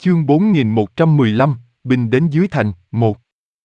Chương 4115, binh đến dưới thành, 1.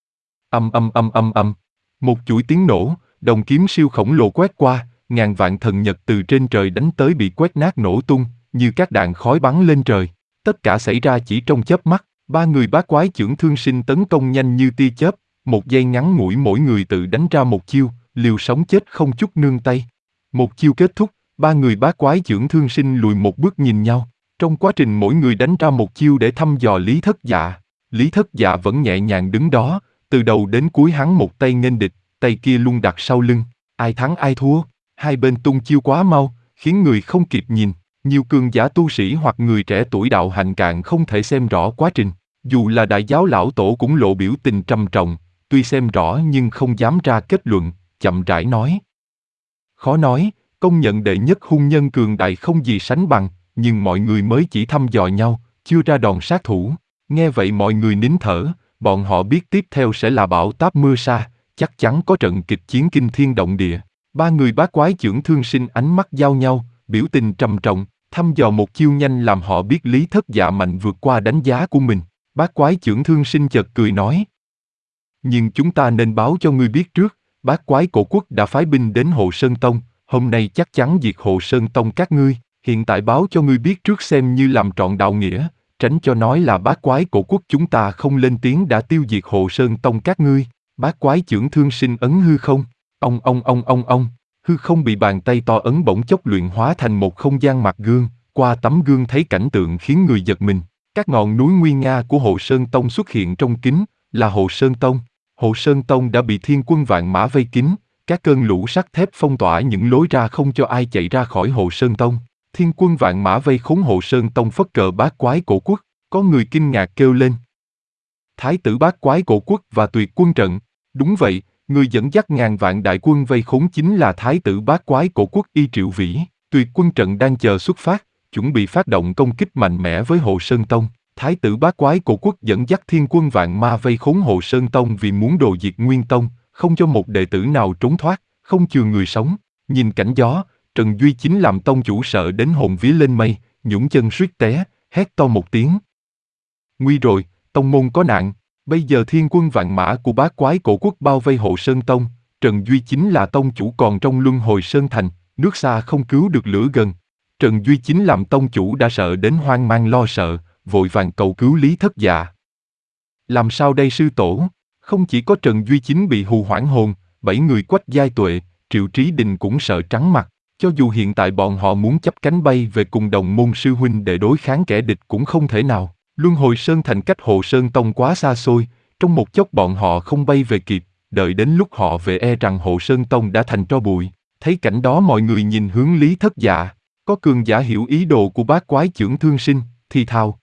Âm. Một chuỗi tiếng nổ, đồng kiếm siêu khổng lồ quét qua, ngàn vạn thần nhật từ trên trời đánh tới bị quét nát nổ tung, như các đạn khói bắn lên trời. Tất cả xảy ra chỉ trong chớp mắt, ba người bát quái chưởng thương sinh tấn công nhanh như tia chớp, một giây ngắn ngủi mỗi người tự đánh ra một chiêu, liều sống chết không chút nương tay. Một chiêu kết thúc, ba người bát quái chưởng thương sinh lùi một bước nhìn nhau. Trong quá trình mỗi người đánh ra một chiêu để thăm dò Lý Thất Dạ, Lý Thất Dạ vẫn nhẹ nhàng đứng đó, từ đầu đến cuối hắn một tay nghênh địch, tay kia luôn đặt sau lưng, ai thắng ai thua, hai bên tung chiêu quá mau, khiến người không kịp nhìn, nhiều cường giả tu sĩ hoặc người trẻ tuổi đạo hạnh cạn không thể xem rõ quá trình, dù là đại giáo lão tổ cũng lộ biểu tình trầm trọng, tuy xem rõ nhưng không dám ra kết luận, chậm rãi nói. Khó nói, công nhận đệ nhất hung nhân cường đại không gì sánh bằng, nhưng mọi người mới chỉ thăm dò nhau, chưa ra đòn sát thủ. Nghe vậy mọi người nín thở, bọn họ biết tiếp theo sẽ là bão táp mưa sa, chắc chắn có trận kịch chiến kinh thiên động địa. Ba người bát quái chưởng thương sinh ánh mắt giao nhau, biểu tình trầm trọng, thăm dò một chiêu nhanh làm họ biết Lý Thất Dạ mạnh vượt qua đánh giá của mình. Bát quái chưởng thương sinh chợt cười nói: nhưng chúng ta nên báo cho ngươi biết trước, bát quái cổ quốc đã phái binh đến Hộ Sơn Tông, hôm nay chắc chắn diệt Hộ Sơn Tông các ngươi. Hiện tại báo cho ngươi biết trước xem như làm trọn đạo nghĩa, tránh cho nói là bát quái cổ quốc chúng ta không lên tiếng đã tiêu diệt Hộ Sơn Tông các ngươi. Bát quái chưởng thương sinh ấn hư không, ông, hư không bị bàn tay to ấn bỗng chốc luyện hóa thành một không gian mặt gương, qua tấm gương thấy cảnh tượng khiến người giật mình. Các ngọn núi nguy nga của Hộ Sơn Tông xuất hiện trong kính, là Hộ Sơn Tông. Hộ Sơn Tông đã bị thiên quân vạn mã vây kín, các cơn lũ sắt thép phong tỏa những lối ra không cho ai chạy ra khỏi Hộ Sơn Tông. Thiên quân vạn mã vây khốn Hộ Sơn Tông phất cờ bát quái cổ quốc, có người kinh ngạc kêu lên: Thái tử bát quái cổ quốc và tuyệt quân trận. Đúng vậy, người dẫn dắt ngàn vạn đại quân vây khốn chính là Thái tử bát quái cổ quốc Y Triệu Vĩ. Tuyệt quân trận đang chờ xuất phát, chuẩn bị phát động công kích mạnh mẽ với Hộ Sơn Tông. Thái tử bát quái cổ quốc dẫn dắt thiên quân vạn ma vây khốn Hộ Sơn Tông vì muốn đồ diệt Nguyên Tông, không cho một đệ tử nào trốn thoát, không chừa người sống. Nhìn cảnh gió, Trần Duy Chính làm tông chủ sợ đến hồn vía lên mây, nhũn chân suýt té, hét to một tiếng: nguy rồi, tông môn có nạn. Bây giờ thiên quân vạn mã của bát quái cổ quốc bao vây Hộ Sơn Tông, Trần Duy Chính là tông chủ còn trong luân hồi Sơn Thành, nước xa không cứu được lửa gần. Trần Duy Chính làm tông chủ đã sợ đến hoang mang lo sợ, vội vàng cầu cứu Lý Thất Dạ. Làm sao đây sư tổ? Không chỉ có Trần Duy Chính bị hù hoảng hồn, 7 người Quách Giai Tuệ, Triệu Trí Đình cũng sợ trắng mặt. Cho dù hiện tại bọn họ muốn chắp cánh bay về cùng đồng môn sư huynh để đối kháng kẻ địch cũng không thể nào. Luân hồi Sơn Thành cách Hộ Sơn Tông quá xa xôi, trong một chốc bọn họ không bay về kịp, đợi đến lúc họ về e rằng Hộ Sơn Tông đã thành tro bụi. Thấy cảnh đó mọi người nhìn hướng Lý Thất Dạ, có cường giả hiểu ý đồ của bát quái chưởng thương sinh, thì thào: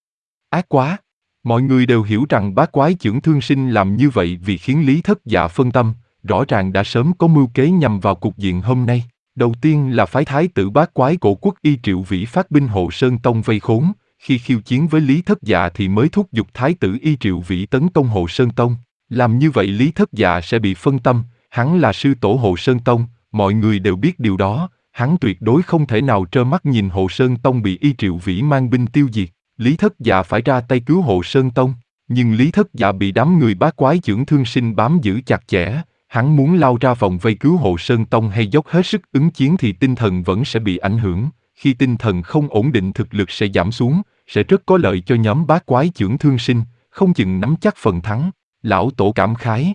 ác quá! Mọi người đều hiểu rằng bát quái chưởng thương sinh làm như vậy vì khiến Lý Thất Dạ phân tâm, rõ ràng đã sớm có mưu kế nhằm vào cục diện hôm nay. Đầu tiên là phái thái tử bát quái cổ quốc Y Triệu Vĩ phát binh Hộ Sơn Tông vây khốn, khi khiêu chiến với Lý Thất Dạ thì mới thúc giục thái tử Y Triệu Vĩ tấn công Hộ Sơn Tông. Làm như vậy Lý Thất Dạ sẽ bị phân tâm, hắn là sư tổ Hộ Sơn Tông, mọi người đều biết điều đó, hắn tuyệt đối không thể nào trơ mắt nhìn Hộ Sơn Tông bị Y Triệu Vĩ mang binh tiêu diệt. Lý Thất Dạ phải ra tay cứu Hộ Sơn Tông, nhưng Lý Thất Dạ bị đám người bát quái chưởng thương sinh bám giữ chặt chẽ. Hắn muốn lao ra vòng vây cứu Hộ Sơn Tông hay dốc hết sức ứng chiến thì tinh thần vẫn sẽ bị ảnh hưởng. Khi tinh thần không ổn định thực lực sẽ giảm xuống, sẽ rất có lợi cho nhóm bát quái chưởng thương sinh, không chừng nắm chắc phần thắng. Lão tổ cảm khái: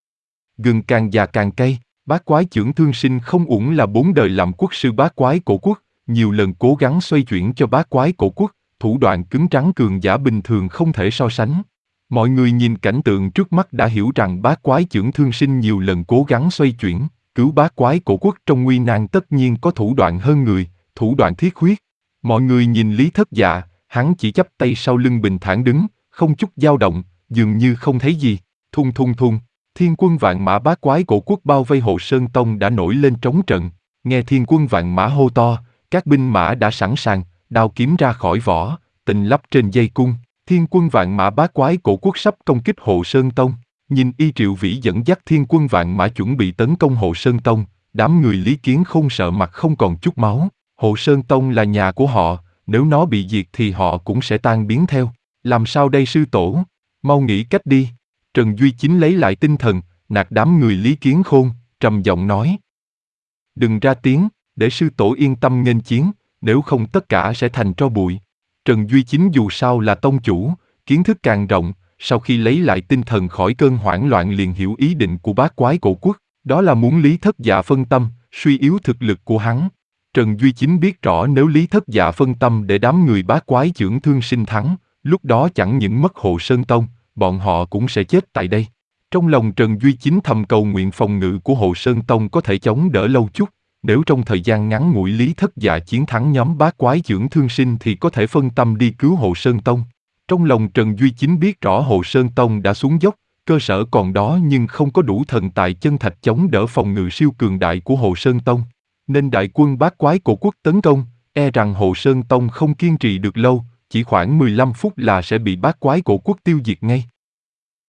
gừng càng già càng cay. Bát quái chưởng thương sinh không uổng là 4 đời làm quốc sư bát quái cổ quốc, nhiều lần cố gắng xoay chuyển cho bát quái cổ quốc, thủ đoạn cứng rắn cường giả bình thường không thể so sánh. Mọi người nhìn cảnh tượng trước mắt đã hiểu rằng bát quái chưởng thương sinh nhiều lần cố gắng xoay chuyển, cứu bát quái cổ quốc trong nguy nan tất nhiên có thủ đoạn hơn người, thủ đoạn thiết huyết. Mọi người nhìn Lý Thất Dạ, hắn chỉ chắp tay sau lưng bình thản đứng, không chút dao động, dường như không thấy gì. Thung, thiên quân vạn mã bát quái cổ quốc bao vây Hộ Sơn Tông đã nổi lên trống trận. Nghe thiên quân vạn mã hô to, các binh mã đã sẵn sàng, đao kiếm ra khỏi vỏ, tình lắp trên dây cung. Thiên quân vạn mã bát quái cổ quốc sắp công kích Hộ Sơn Tông. Nhìn Y Triệu Vĩ dẫn dắt thiên quân vạn mã chuẩn bị tấn công Hộ Sơn Tông, đám người Lý Kiến Khôn sợ mặt không còn chút máu. Hộ Sơn Tông là nhà của họ, nếu nó bị diệt thì họ cũng sẽ tan biến theo. Làm sao đây sư tổ? Mau nghĩ cách đi. Trần Duy Chính lấy lại tinh thần, nạt đám người Lý Kiến Khôn, trầm giọng nói. Đừng ra tiếng, để sư tổ yên tâm nghênh chiến, nếu không tất cả sẽ thành tro bụi. Trần Duy Chính dù sao là tông chủ, kiến thức càng rộng, sau khi lấy lại tinh thần khỏi cơn hoảng loạn liền hiểu ý định của bát quái cổ quốc, đó là muốn Lý Thất Dạ phân tâm, suy yếu thực lực của hắn. Trần Duy Chính biết rõ nếu Lý Thất Dạ phân tâm để đám người bát quái chưởng thương sinh thắng, lúc đó chẳng những mất Hộ Sơn Tông, bọn họ cũng sẽ chết tại đây. Trong lòng Trần Duy Chính thầm cầu nguyện phòng ngự của Hộ Sơn Tông có thể chống đỡ lâu chút, nếu trong thời gian ngắn ngủi Lý Thất Dạ chiến thắng nhóm bát quái chưởng thương sinh thì có thể phân tâm đi cứu Hộ Sơn Tông. Trong lòng Trần Duy Chính biết rõ Hộ Sơn Tông đã xuống dốc, cơ sở còn đó nhưng không có đủ thần tài chân thạch chống đỡ phòng ngự siêu cường đại của Hộ Sơn Tông. Nên đại quân bát quái cổ quốc tấn công, e rằng Hộ Sơn Tông không kiên trì được lâu, chỉ khoảng 15 phút là sẽ bị bát quái cổ quốc tiêu diệt ngay.